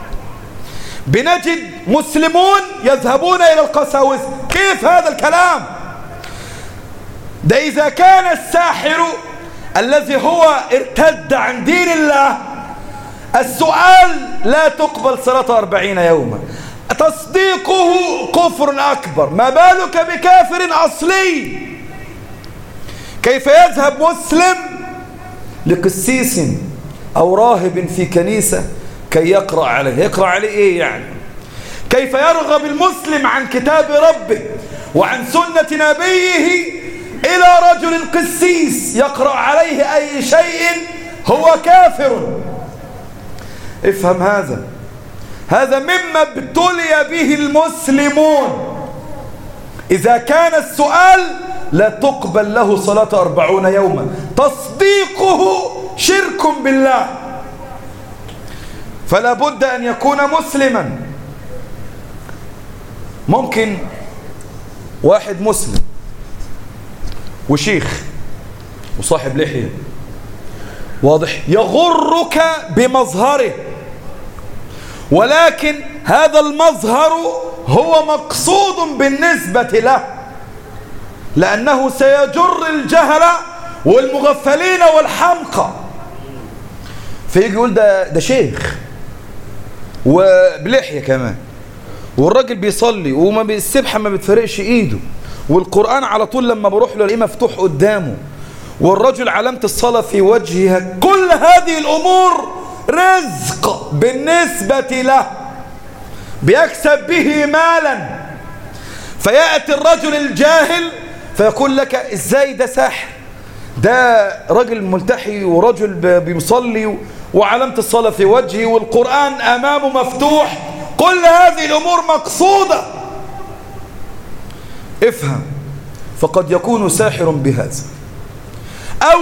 بنجد مسلمون يذهبون إلى القساوسة. كيف هذا الكلام؟ ده إذا كان الساحر الذي هو ارتد عن دين الله، السؤال: لا تقبل صلاة 40 يوما، تصديقه كفر أكبر، ما بالك بكافر أصلي؟ كيف يذهب مسلم لقسيس أو راهب في كنيسة كي يقرأ عليه؟ يقرأ عليه إيه يعني؟ كيف يرغب المسلم عن كتاب ربه وعن سنة نبيه إلى رجل قسيس يقرأ عليه أي شيء؟ هو كافر. افهم هذا. هذا مما ابتلي به المسلمون. إذا كان السؤال: لا تقبل له صلاة 40 يوما، تصديقه شرك بالله. فلا بد أن يكون مسلما. ممكن واحد مسلم وشيخ وصاحب لحية، واضح، يغرك بمظهره، ولكن هذا المظهر هو مقصود بالنسبة له، لأنه سيجر الجهل والمغفلين والحمقى. فيجي يقول ده شيخ وبلحية كمان، والراجل بيصلي وما السبحة ما بتفرقش ايده، والقرآن على طول لما بروح له الاقيه مفتوح قدامه، والرجل علامة الصلاة في وجهها. كل هذه الأمور رزق بالنسبة له، بيكسب به مالا. فيأتي الرجل الجاهل فيقول لك: ازاي ده ساحر؟ ده رجل ملتحي ورجل بيصلي وعلامة الصلاة في وجهه والقرآن أمامه مفتوح. كل هذه الأمور مقصودة. افهم. فقد يكون ساحر بهذا، أو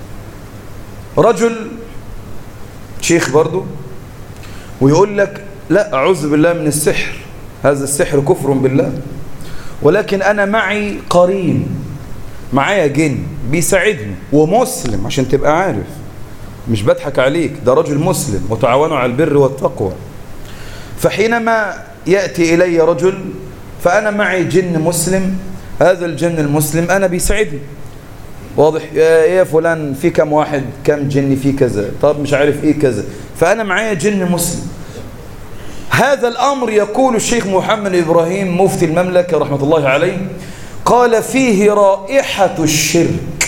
رجل شيخ برضو ويقول لك: لا أعوذ بالله من السحر، هذا السحر كفر بالله. ولكن أنا معي قرين، معايا جن بيساعدني ومسلم، عشان تبقى عارف مش بضحك عليك، ده رجل مسلم وتعاونوا على البر والتقوى. فحينما يأتي إلي رجل فأنا معي جن مسلم، هذا الجن المسلم أنا بيساعدني، واضح؟ يا فلان في كم واحد، كم جن في كذا، طب مش عارف ايه كذا، فأنا معايا جن مسلم. هذا الأمر يقول الشيخ محمد إبراهيم مفتي المملكة رحمة الله عليه، قال فيه رائحة الشرك،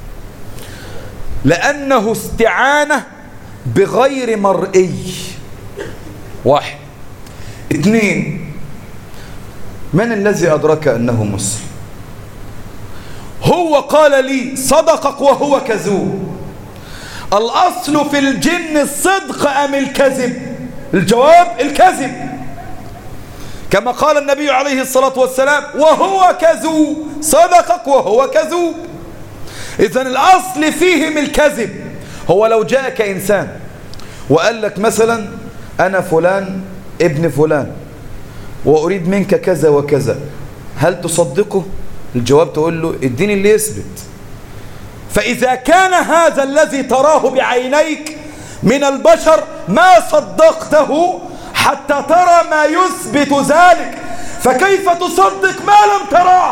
لأنه استعانة بغير مرئي. 1. 2. من الذي أدرك أنه مسلم؟ هو قال لي صدقك وهو كذوب. الأصل في الجن الصدق أم الكذب؟ الجواب الكذب، كما قال النبي عليه الصلاة والسلام وهو كذوب، صدقك وهو كذوب. إذن الأصل فيهم الكذب. هو لو جاءك إنسان وقال لك مثلا أنا فلان ابن فلان وأريد منك كذا وكذا، هل تصدقه؟ الجواب تقول له اديني اللي يثبت. فإذا كان هذا الذي تراه بعينيك من البشر ما صدقته حتى ترى ما يثبت ذلك، فكيف تصدق ما لم تراه؟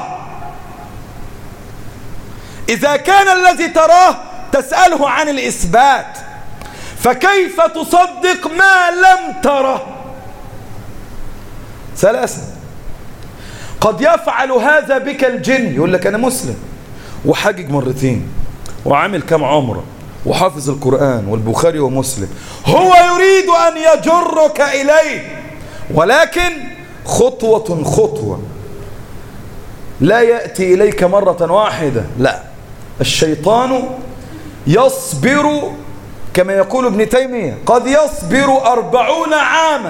إذا كان الذي تراه تسأله عن الإثبات، فكيف تصدق ما لم تره؟ 3. قد يفعل هذا بك الجن، يقول لك أنا مسلم وحاجج مرتين وعامل كم عمره وحافظ القرآن والبخاري ومسلم، هو يريد أن يجرك إليه، ولكن خطوة خطوة، لا يأتي إليك مرة واحدة. لا، الشيطان يصبر كما يقول ابن تيمية، قد يصبر 40 عاما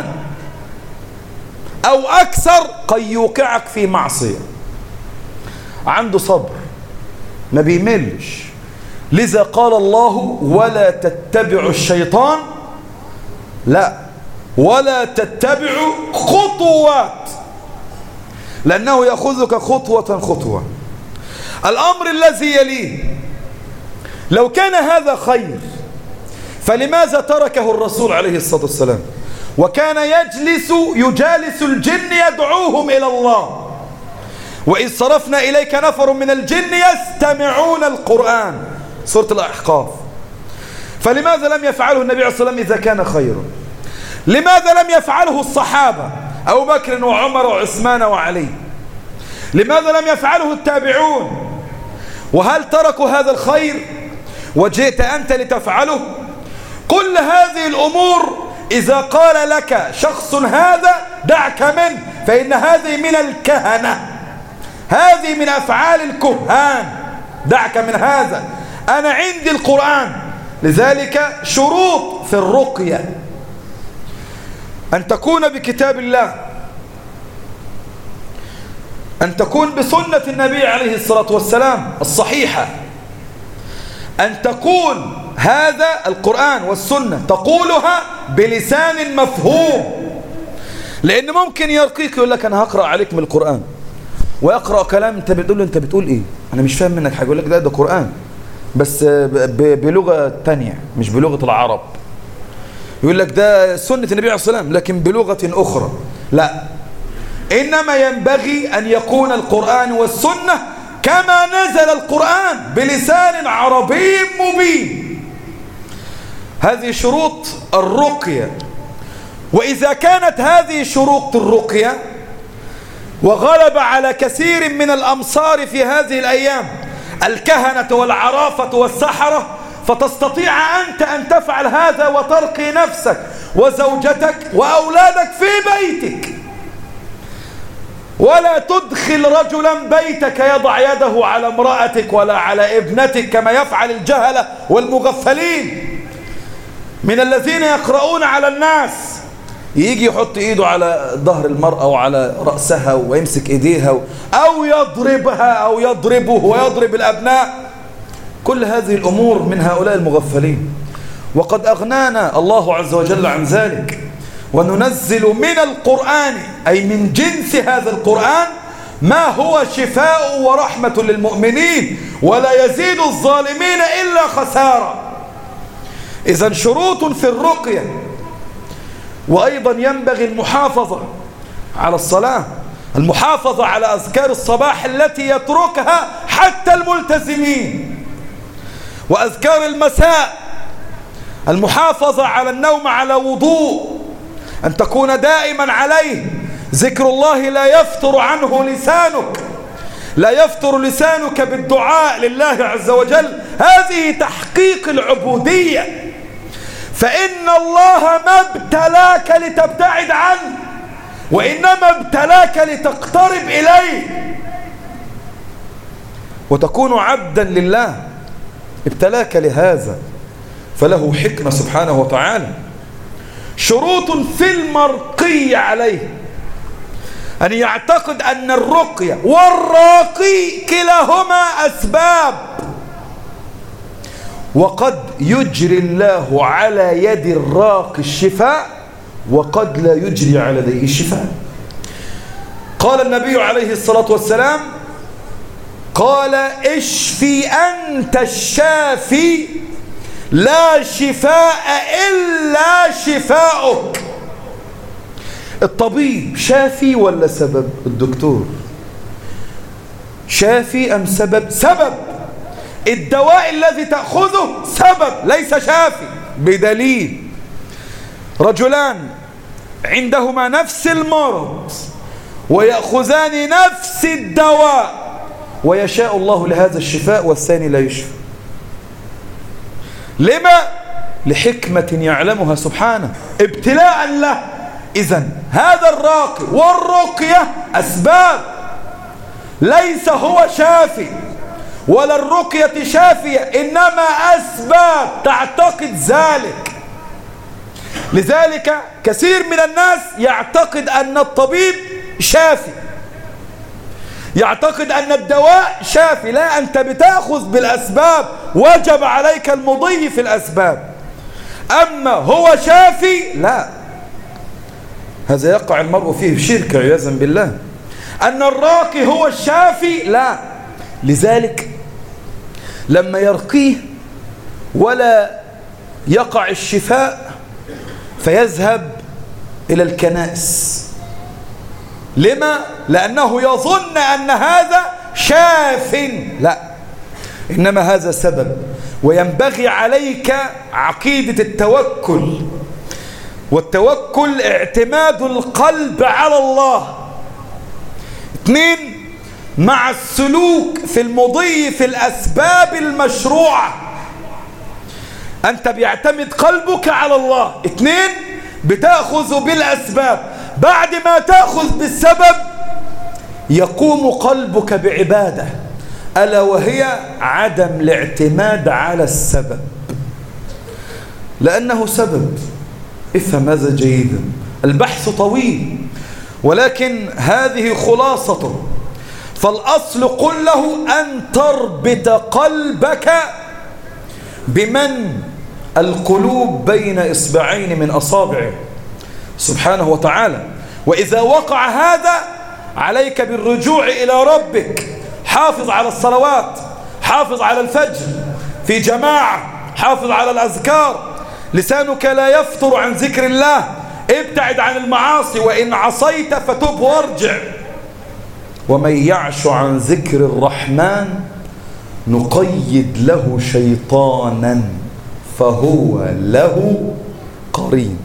أو أكثر قد يوقعك في معصية. عنده صبر ما بيملش. لذا قال الله ولا تتبعوا الشيطان، لا، ولا تتبعوا خطوات، لأنه يأخذك خطوة خطوة. الأمر الذي يليه، لو كان هذا خير فلماذا تركه الرسول عليه الصلاة والسلام وكان يجالس الجن يدعوهم إلى الله؟ وإذ صرفنا إليك نفر من الجن يستمعون القرآن، سورة الأحقاف. فلماذا لم يفعله النبي عليه الصلاة والسلام إذا كان خيرا؟ لماذا لم يفعله الصحابة أبو بكر وعمر وعثمان وعلي؟ لماذا لم يفعله التابعون؟ وهل تركوا هذا الخير وجئت أنت لتفعله؟ كل هذه الأمور إذا قال لك شخص هذا دعك منه، فإن هذه من الكهنة، هذه من أفعال الكهان، دعك من هذا. أنا عندي القرآن. لذلك شروط في الرقية: أن تكون بكتاب الله، أن تكون بسنة النبي عليه الصلاة والسلام الصحيحة، أن تكون هذا القرآن والسنة تقولها بلسان مفهوم. لأن ممكن يرقيك يقول لك أنا هقرأ عليك من القرآن، ويقرأ كلام أنت بتقول له أنت بتقول إيه؟ أنا مش فاهم منك حاجة. يقول لك ده قرآن بس بلغة تانية مش بلغة العرب. يقول لك ده سنة النبي عليه الصلاة والسلام لكن بلغة أخرى. لا، إنما ينبغي أن يكون القرآن والسنة كما نزل القرآن بلسان عربي مبين. هذه شروط الرقية. وإذا كانت هذه شروط الرقية وغلب على كثير من الأمصار في هذه الأيام الكهنة والعرافة والسحرة، فتستطيع أنت أن تفعل هذا وترقي نفسك وزوجتك وأولادك في بيتك، ولا تدخل رجلا بيتك يضع يده على امرأتك ولا على ابنتك كما يفعل الجهلة والمغفلين من الذين يقرؤون على الناس. يجي يحط ايده على ظهر المرأة وعلى رأسها ويمسك ايديها او يضربها او يضربه ويضرب الابناء. كل هذه الامور من هؤلاء المغفلين، وقد اغنانا الله عز وجل عن ذلك. وننزل من القرآن أي من جنس هذا القرآن ما هو شفاء ورحمة للمؤمنين ولا يزيد الظالمين إلا خسارة. إذن شروط في الرقية. وأيضا ينبغي المحافظة على الصلاة، المحافظة على أذكار الصباح التي يتركها حتى الملتزمين، وأذكار المساء، المحافظة على النوم على وضوء، أن تكون دائما عليه ذكر الله لا يفتر عنه لسانك، لا يفتر لسانك بالدعاء لله عز وجل. هذه تحقيق العبودية، فإن الله ما ابتلاك لتبتعد عنه، وإنما ابتلاك لتقترب إليه وتكون عبدا لله. ابتلاك لهذا، فله حكمة سبحانه وتعالى. شروط في المرقي عليه أن يعتقد أن الرقية والراقي كلاهما أسباب، وقد يجري الله على يد الراقي الشفاء وقد لا يجري على يده الشفاء. قال النبي عليه الصلاة والسلام قال اشفي أنت الشافي لا شفاء إلا شفاؤك. الطبيب شافي ولا سبب؟ الدكتور شافي أم سبب؟ سبب. الدواء الذي تأخذه سبب ليس شافي. بدليل رجلان عندهما نفس المرض ويأخذان نفس الدواء ويشاء الله لهذا الشفاء والثاني لا يشفى. لما؟ لحكمة يعلمها سبحانه، ابتلاء له. إذن هذا الراقي والرقية أسباب، ليس هو شافي ولا الرقية شافية، إنما أسباب تعتقد ذلك. لذلك كثير من الناس يعتقد أن الطبيب شافي، يعتقد أن الدواء شافي. لا، أنت بتأخذ بالأسباب، وجب عليك المضي في الأسباب. أما هو شافي لا، هذا يقع المرء فيه شرك عياذا بالله. أن الراقي هو الشافي لا. لذلك لما يرقيه ولا يقع الشفاء فيذهب إلى الكنائس. لما؟ لأنه يظن أن هذا شاف. لا، إنما هذا سبب. وينبغي عليك عقيدة التوكل، والتوكل اعتماد القلب على الله. 2 مع السلوك في المضي في الأسباب المشروعة. أنت بيعتمد قلبك على الله. 2 بتأخذ بالأسباب. بعد ما تأخذ بالسبب يقوم قلبك بعبادة، ألا وهي عدم الاعتماد على السبب، لأنه سبب. افهم هذا جيدا. البحث طويل ولكن هذه خلاصته. فالأصل قل له أن تربط قلبك بمن القلوب بين إصبعين من أصابعه سبحانه وتعالى. وإذا وقع هذا عليك بالرجوع إلى ربك. حافظ على الصلوات، حافظ على الفجر في جماعة، حافظ على الأذكار، لسانك لا يفتر عن ذكر الله، ابتعد عن المعاصي، وإن عصيت فتب وارجع. ومن يعش عن ذكر الرحمن نقيد له شيطانا فهو له قرين.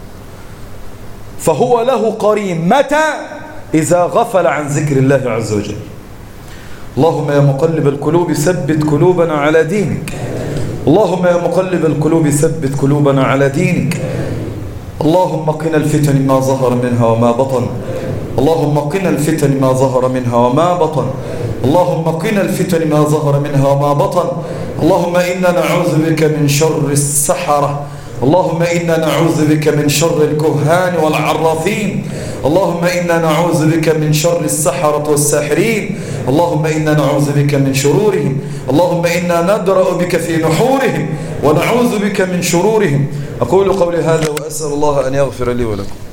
فهو له قرين متى؟ إذا غفل عن ذكر الله عز وجل. اللهم يا مقلب القلوب ثبت قلوبنا على دينك. اللهم يا مقلب القلوب ثبت قلوبنا على دينك. اللهم قنا الفتن ما ظهر منها وما بطن. اللهم قنا الفتن ما ظهر منها وما بطن. اللهم قنا الفتن ما ظهر منها وما بطن. اللهم إنا نعوذ بك من شر السحرة. اللهم إنا نعوذ بك من شر الكهان والعرافين. اللهم إنا نعوذ بك من شر السحرة والساحرين. اللهم إنا نعوذ بك من شرورهم، اللهم إنا ندرأ بك في نحورهم ونعوذ بك من شرورهم. أقول قولي هذا وأسأل الله أن يغفر لي ولكم.